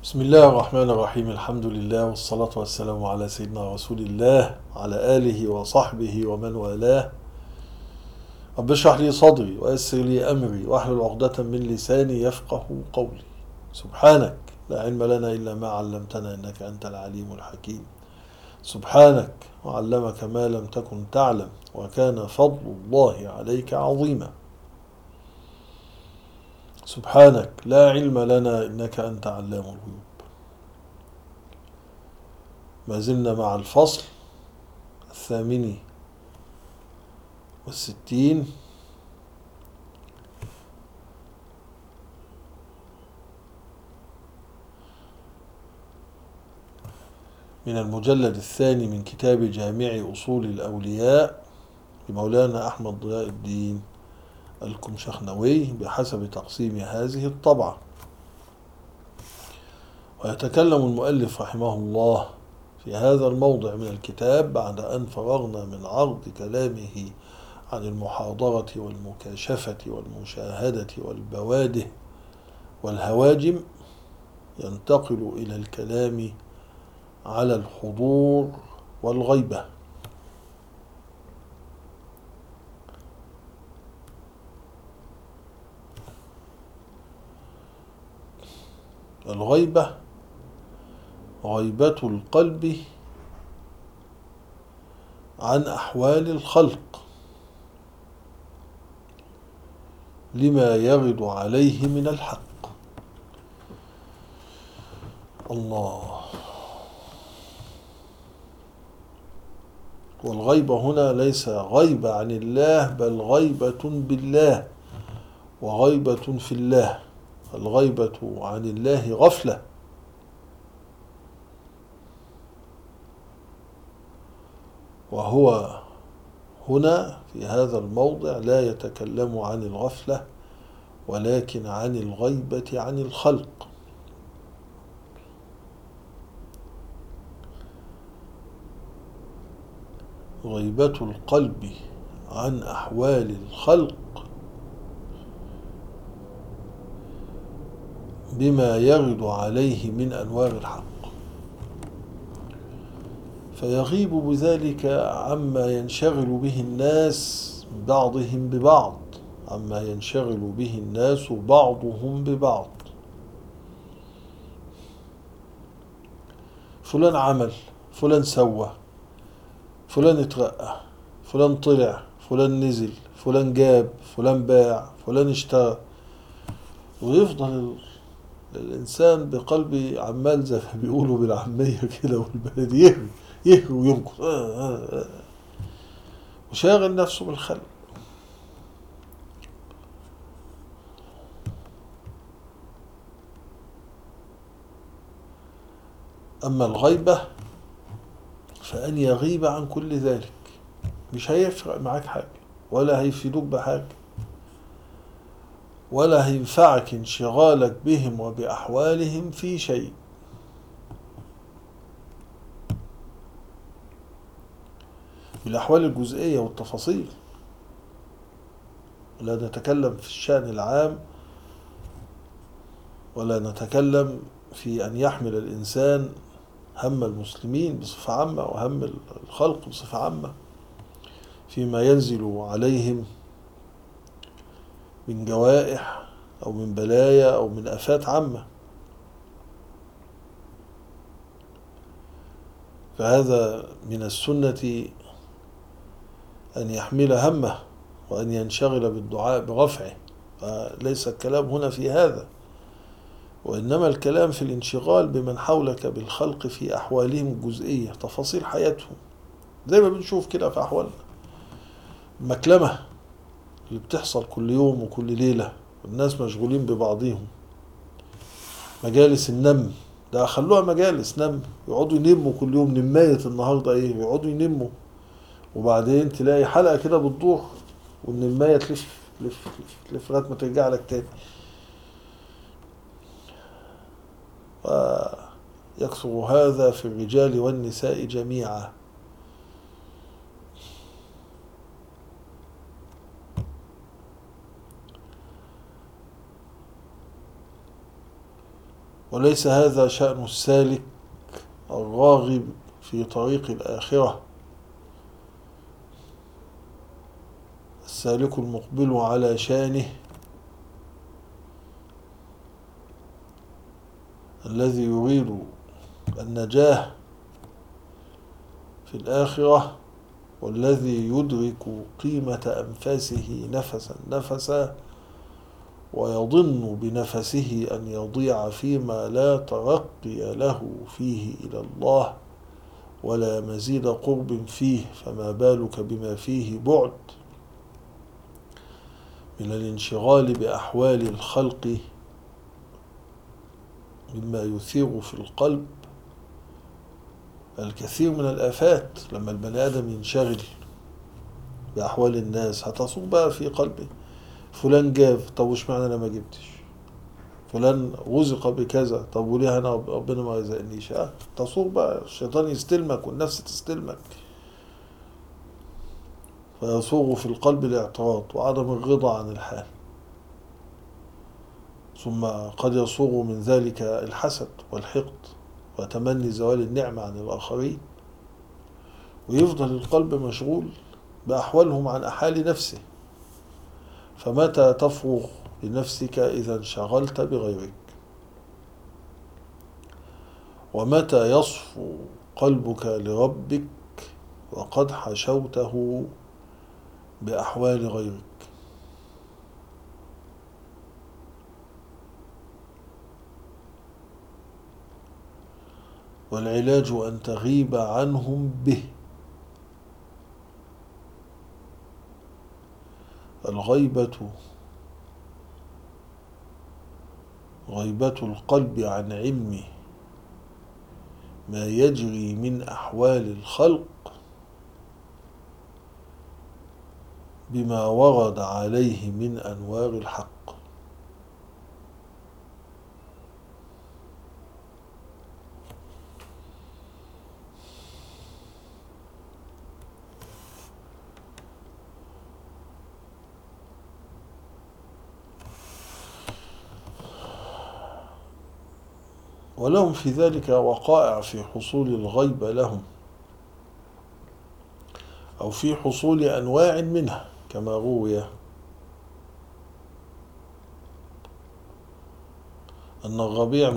بسم الله الرحمن الرحيم. الحمد لله والصلاة والسلام على سيدنا رسول الله وعلى آله وصحبه ومن والاه. رب اشرح لي صدري ويسر لي أمري واحلل عقدة من لساني يفقه قولي. سبحانك لا علم لنا إلا ما علمتنا إنك أنت العليم الحكيم. سبحانك وعلمك ما لم تكن تعلم وكان فضل الله عليك عظيما. سبحانك لا علم لنا إنك أنت علام الغيوب. ما زلنا مع الفصل 68 من المجلد الثاني من كتاب جامع أصول الأولياء لمولانا أحمد ضياء الدين الكمشخنوي بحسب تقسيم هذه الطبعة. ويتكلم المؤلف رحمه الله في هذا الموضع من الكتاب بعد أن فرغنا من عرض كلامه عن المحاضرة والمكاشفة والمشاهدة والبواده والهواجم، ينتقل إلى الكلام على الحضور والغيبة. الغيبة غيبة القلب عن أحوال الخلق لما يغد عليه من الحق. الله. والغيبة هنا ليس غيبة عن الله، بل غيبة بالله وغيبة في الله. الغيبة عن الله غفلة، وهو هنا في هذا الموضع لا يتكلم عن الغفلة ولكن عن الغيبة عن الخلق. غيبة القلب عن أحوال الخلق بما يغد عليه من أنوار الحق، فيغيب بذلك عما ينشغل به الناس بعضهم ببعض، عما ينشغل به الناس بعضهم ببعض. فلان عمل، فلان سوى، فلان اترقى، فلان طلع، فلان نزل، فلان جاب، فلان باع، فلان اشترى، ويفضل الإنسان بقلبه عمال زي ما بيقولوا بالعامية كده والبلد يهوي يهوي وينقص وشاغل نفسه بالخلق. أما الغيبة فأن يغيب عن كل ذلك، مش هيفرق معاك حاجة ولا هيفيدوك بحاجة ولا هينفعك انشغالك بهم وبأحوالهم في شيء. بالأحوال الجزئية والتفاصيل، لا نتكلم في الشأن العام ولا نتكلم في أن يحمل الإنسان هم المسلمين بصفة عامة وهم الخلق بصفة عامة فيما ينزل عليهم من جوائح أو من بلايا أو من آفات عامة. فهذا من السنة أن يحمل همه وأن ينشغل بالدعاء برفعه، فليس الكلام هنا في هذا، وإنما الكلام في الانشغال بمن حولك بالخلق في أحوالهم الجزئية، تفاصيل حياتهم، زي ما بنشوف كده في أحوالنا المكلمة اللي بتحصل كل يوم وكل ليلة، والناس مشغولين ببعضهم. مجالس النم ده خلوها مجالس نم، يقعدوا ينموا كل يوم نماية النهاردة ايه، يقعدوا ينموا، وبعدين تلاقي حلقة كده بتدور والنماية تلف تلف تلف تلف لغاية ما ترجع لك تاني. ويكثر هذا في الرجال والنساء جميعا. وليس هذا شأن السالك الراغب في طريق الآخرة. السالك المقبل على شأنه الذي يريد النجاة في الآخرة، والذي يدرك قيمة أنفاسه نفسا نفسا، ويظن بنفسه أن يضيع فيما لا ترقي له فيه إلى الله ولا مزيد قرب فيه، فما بالك بما فيه بعد من الانشغال بأحوال الخلق مما يثير في القلب الكثير من الآفات. لما البني آدم ينشغل بأحوال الناس هتصب بقى في قلبه فلان جاب، طب وش معنى أنا ما جبتش؟ فلان رزق بكذا، طب وليه أنا ربنا ما رزقنيش؟ تصور بقى، الشيطان يستلمك والنفس تستلمك، فيصوغ في القلب الاعتراض وعدم الرضا عن الحال، ثم قد يصوغ من ذلك الحسد والحقد وتمني زوال النعمة عن الآخرين، ويفضل القلب مشغول بأحوالهم عن أحوال نفسه. فمتى تفرغ لنفسك إذا انشغلت بغيرك؟ ومتى يصفو قلبك لربك وقد حشوته بأحوال غيرك؟ والعلاج أن تغيب عنهم به. الغيبة غيبة القلب عن علم ما يجري من أحوال الخلق بما ورد عليه من أنوار الحق. ولهم في ذلك وقائع في حصول الغيبة لهم، أو في حصول أنواع منها، كما روي أن الربيع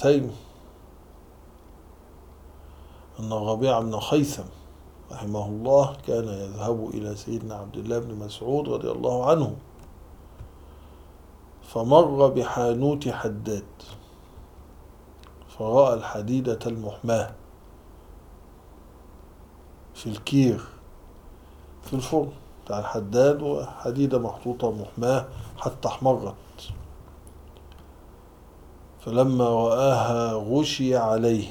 بن خيثم رحمه الله كان يذهب إلى سيدنا عبد الله بن مسعود رضي الله عنه، فمر بحانوت حداد فرأى الحديدة المحماة في الكير في الفرن بتاع الحداد، وحديدة محطوطة محماة حتى احمرت، فلما رآها غشي عليه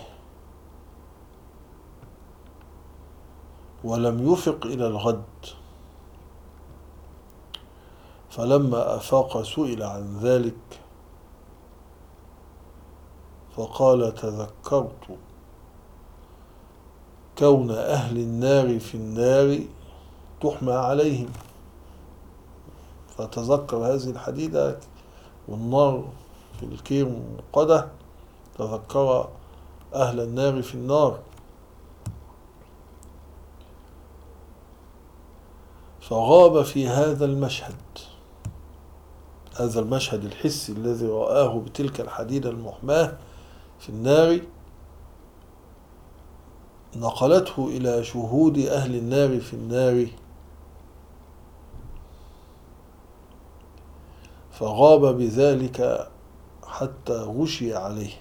ولم يفق إلى الغد، فلما أفاق سئل عن ذلك فقال: تذكرت كون أهل النار في النار تحمى عليهم، فتذكر هذه الحديدة والنار في الكير موقدة، تذكر أهل النار في النار، فغاب في هذا المشهد الحسي الذي رآه بتلك الحديدة المحماة في النار، نقلته إلى شهود أهل النار في النار، فغاب بذلك حتى غشي عليه.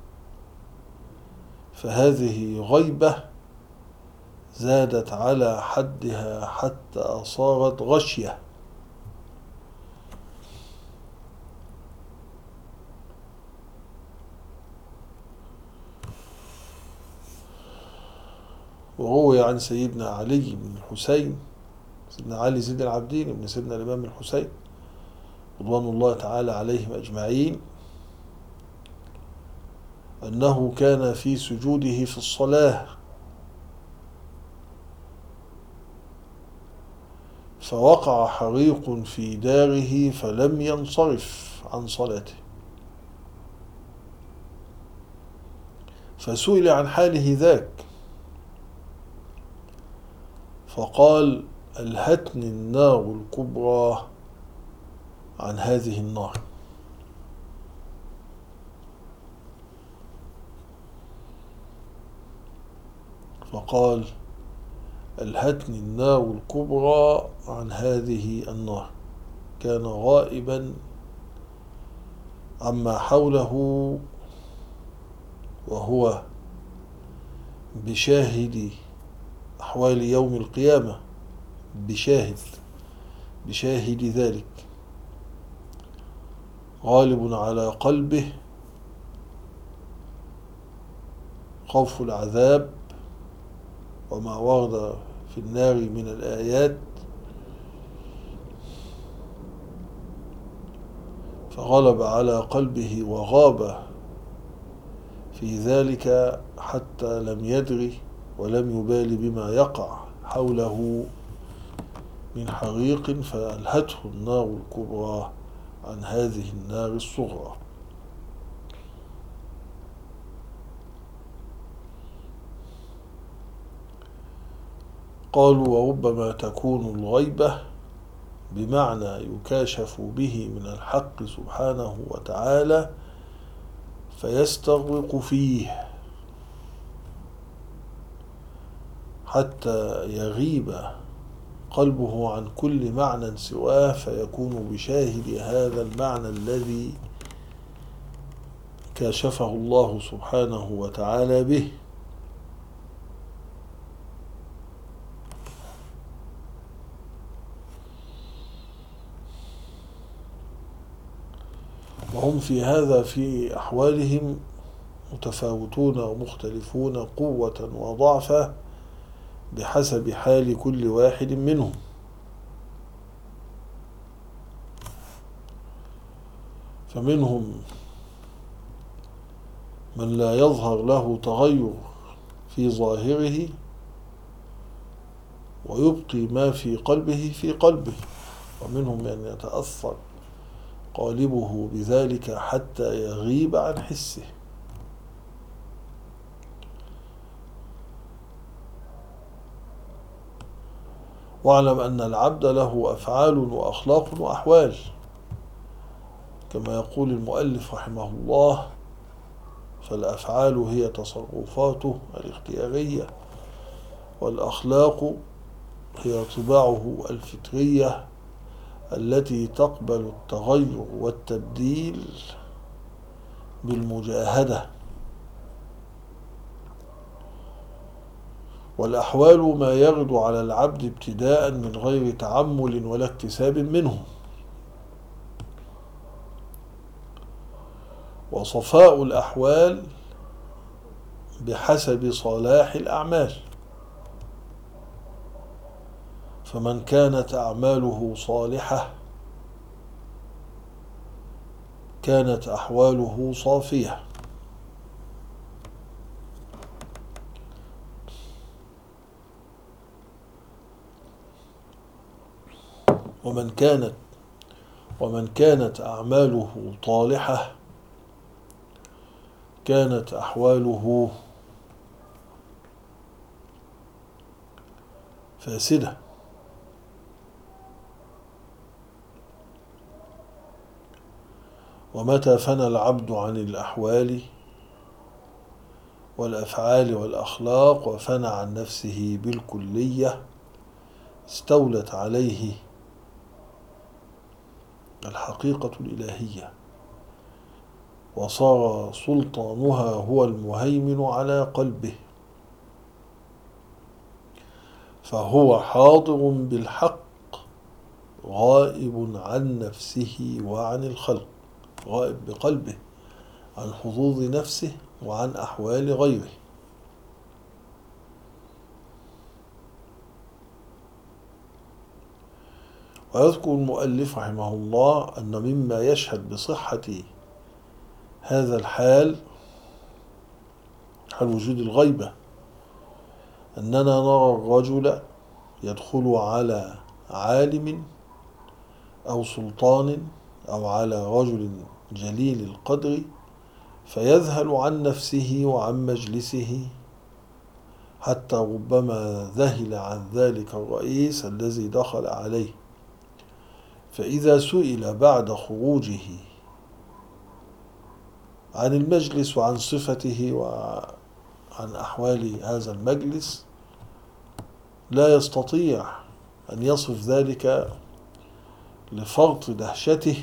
فهذه غيبة زادت على حدها حتى صارت غشية. وروي عن سيدنا علي بن الحسين، سيدنا علي زين العابدين ابن سيدنا الإمام الحسين رضوان الله تعالى عليهم أجمعين، أنه كان في سجوده في الصلاة فوقع حريق في داره فلم ينصرف عن صلاته، فسئل عن حاله ذاك فقال: ألهتني النار الكبرى عن هذه النار. فقال: ألهتني النار الكبرى عن هذه النار. كان غائبا عما حوله وهو بشاهد أحوال يوم القيامة، بشاهد ذلك، غالب على قلبه خوف العذاب وما ورد في النار من الآيات، فغلب على قلبه وغاب في ذلك حتى لم يدري ولم يبال بما يقع حوله من حريق، فألهته النار الكبرى عن هذه النار الصغرى. قالوا: وربما تكون الغيبة بمعنى يكاشف به من الحق سبحانه وتعالى فيستغرق فيه حتى يغيب قلبه عن كل معنى سواه، فيكون بشاهد هذا المعنى الذي كاشفه الله سبحانه وتعالى به. وهم في هذا في أحوالهم متفاوتون ومختلفون قوة وضعفا بحسب حال كل واحد منهم. فمنهم من لا يظهر له تغير في ظاهره ويبقي ما في قلبه في قلبه، ومنهم من يتأثر قالبه بذلك حتى يغيب عن حسه. واعلم أن العبد له أفعال وأخلاق وأحوال، كما يقول المؤلف رحمه الله: فالأفعال هي تصرفاته الاختيارية، والأخلاق هي طباعه الفطرية التي تقبل التغير والتبديل بالمجاهدة. والأحوال ما يغد على العبد ابتداء من غير تعمل ولا اكتساب منه. وصفاء الأحوال بحسب صلاح الأعمال، فمن كانت أعماله صالحة كانت أحواله صافية، ومن كانت أعماله طالحة كانت أحواله فاسدة. ومتى فنى العبد عن الأحوال والأفعال والأخلاق وفنى عن نفسه بالكلية استولت عليه الحقيقة الإلهية، وصار سلطانها هو المهيمن على قلبه، فهو حاضر بالحق غائب عن نفسه وعن الخلق، غائب بقلبه عن حظوظ نفسه وعن أحوال غيره. ويذكر المؤلف رحمه الله أن مما يشهد بصحة هذا الحال، حال وجود الغيبة، أننا نرى الرجل يدخل على عالم أو سلطان أو على رجل جليل القدر فيذهل عن نفسه وعن مجلسه، حتى ربما ذهل عن ذلك الرئيس الذي دخل عليه. فإذا سئل بعد خروجه عن المجلس وعن صفته وعن أحوال هذا المجلس لا يستطيع أن يصف ذلك لفرط دهشته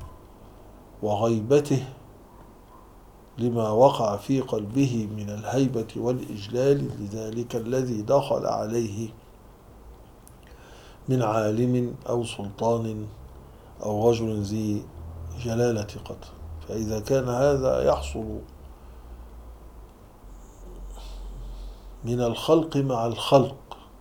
وغيبته لما وقع في قلبه من الهيبة والإجلال لذلك الذي دخل عليه من عالم أو سلطان أو رجل ذي جلالة قدر. فإذا كان هذا يحصل من الخلق مع الخلق،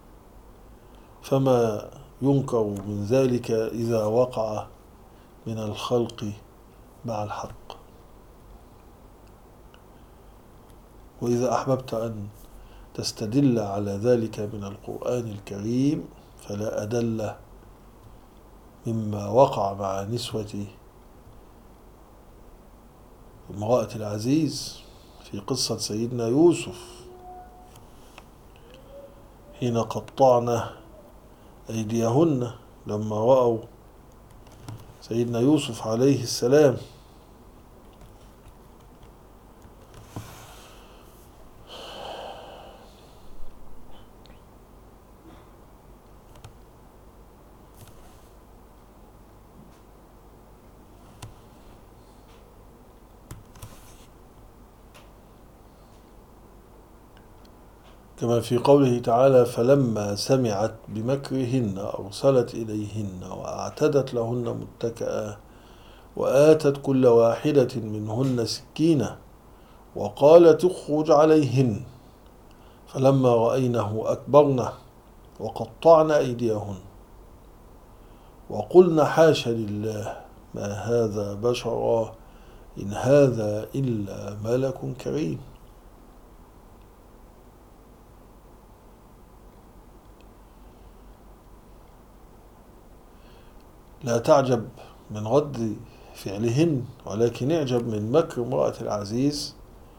فما ينكر من ذلك إذا وقع من الخلق مع الحق. وإذا أحببت أن تستدل على ذلك من القرآن الكريم فلا أدل مما وقع مع نسوة امرأة العزيز في قصة سيدنا يوسف حين قطعنا أيديهن لما رأوا سيدنا يوسف عليه السلام. كما في قوله تعالى: فلما سمعت بمكرهن أرسلت إليهن وأعتدت لهن متكئا وآتت كل واحدة منهن سكينا وقالت اخرج عليهن فلما رأينه أكبرنه وقطعن أيديهن وقلن حاش لله ما هذا بشرا إن هذا إلا ملك كريم. لا تعجب من رد فعلهن، ولكن اعجب من مكر امرأة العزيز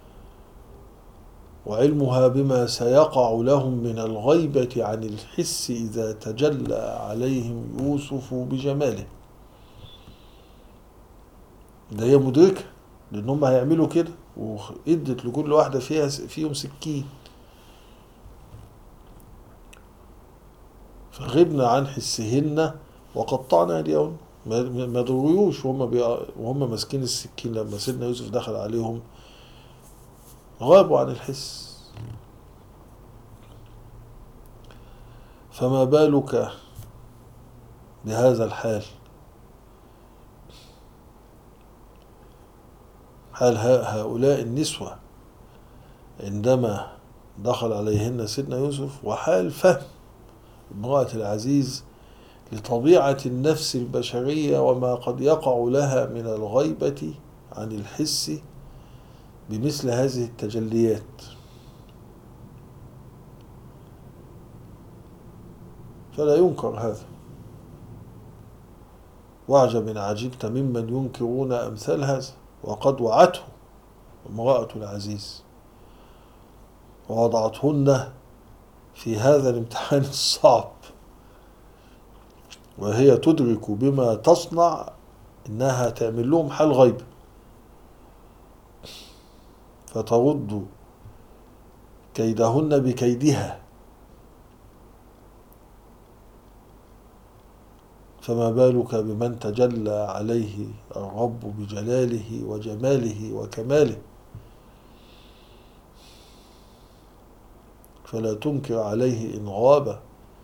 وعلمها بما سيقع لهم من الغيبة عن الحس إذا تجلى عليهم يوسف بجماله. ده هي مدركة لأنهم هيعملوا كده، وإدت لكل واحدة فيهم سكين، فغبنا عن حسهن وقطعنا أيديهن. ما ضروش وهم ماسكين السكين. لما سيدنا يوسف دخل عليهم غابوا عن الحس. فما بالك بهذا الحال، حال هؤلاء النسوة عندما دخل عليهن سيدنا يوسف، وحال فهم امرأة العزيز لطبيعة النفس البشرية وما قد يقع لها من الغيبة عن الحس بمثل هذه التجليات. فلا ينكر هذا. واعجب إن عجبت ممن ينكرون أمثال هذا، وقد وعته امرأة العزيز ووضعتهن في هذا الامتحان الصعب، وهي تدرك بما تصنع إنها تعمل لهم حال غيب، فترد كيدهن بكيدها. فما بالك بمن تجلى عليه الرب بجلاله وجماله وكماله. فلا تنكر عليه إن غاب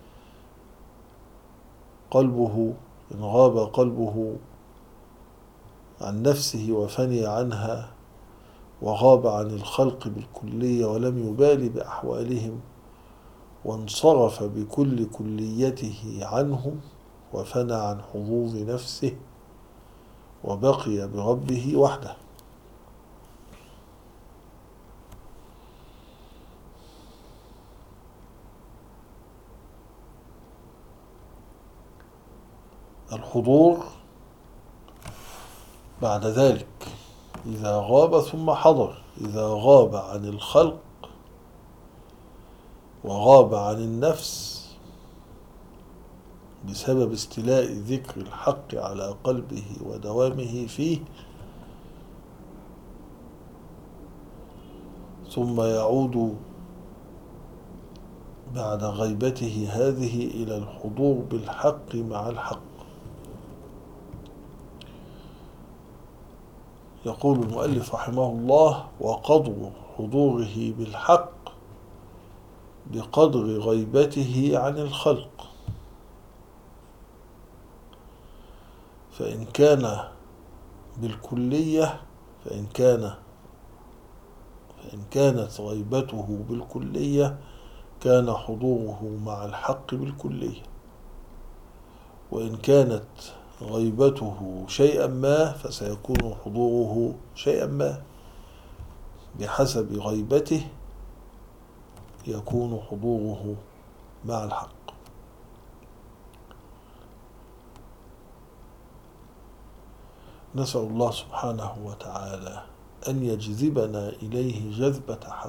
قلبه عن نفسه وفني عنها وغاب عن الخلق بالكلية ولم يبال بأحوالهم، وانصرف بكل كليته عنهم وفنى عن حظوظ نفسه وبقي بربه وحده. الحضور بعد ذلك إذا غاب ثم حضر. إذا غاب عن الخلق وغاب عن النفس بسبب استيلاء ذكر الحق على قلبه ودوامه فيه، ثم يعود بعد غيبته هذه إلى الحضور بالحق مع الحق. يقول المؤلف رحمه الله: وقدر حضوره بالحق بقدر غيبته عن الخلق، فإن كانت غيبته بالكلية كان حضوره مع الحق بالكلية، وإن كانت غيبته شيئا ما فسيكون حضوره شيئا ما، بحسب غيبته يكون حضوره مع الحق. نسأل الله سبحانه وتعالى أن يجذبنا إليه جذبة حق،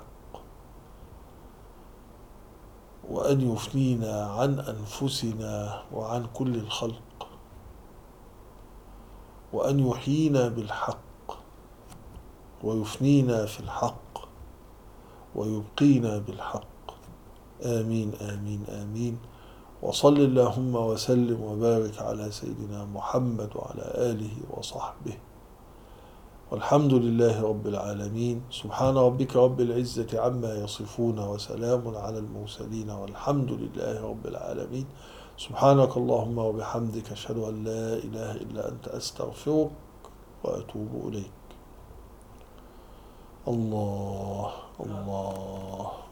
وأن يفنينا عن أنفسنا وعن كل الخلق، وأن يحيينا بالحق ويفنينا في الحق ويبقينا بالحق. آمين آمين آمين. وصل اللهم وسلم وبارك على سيدنا محمد وعلى آله وصحبه، والحمد لله رب العالمين. سبحان ربك رب العزة عما يصفون، وسلام على المرسلين، والحمد لله رب العالمين. سبحانك اللهم وبحمدك، أشهد أن لا إله إلا أنت، أستغفرك وأتوب إليك. الله الله.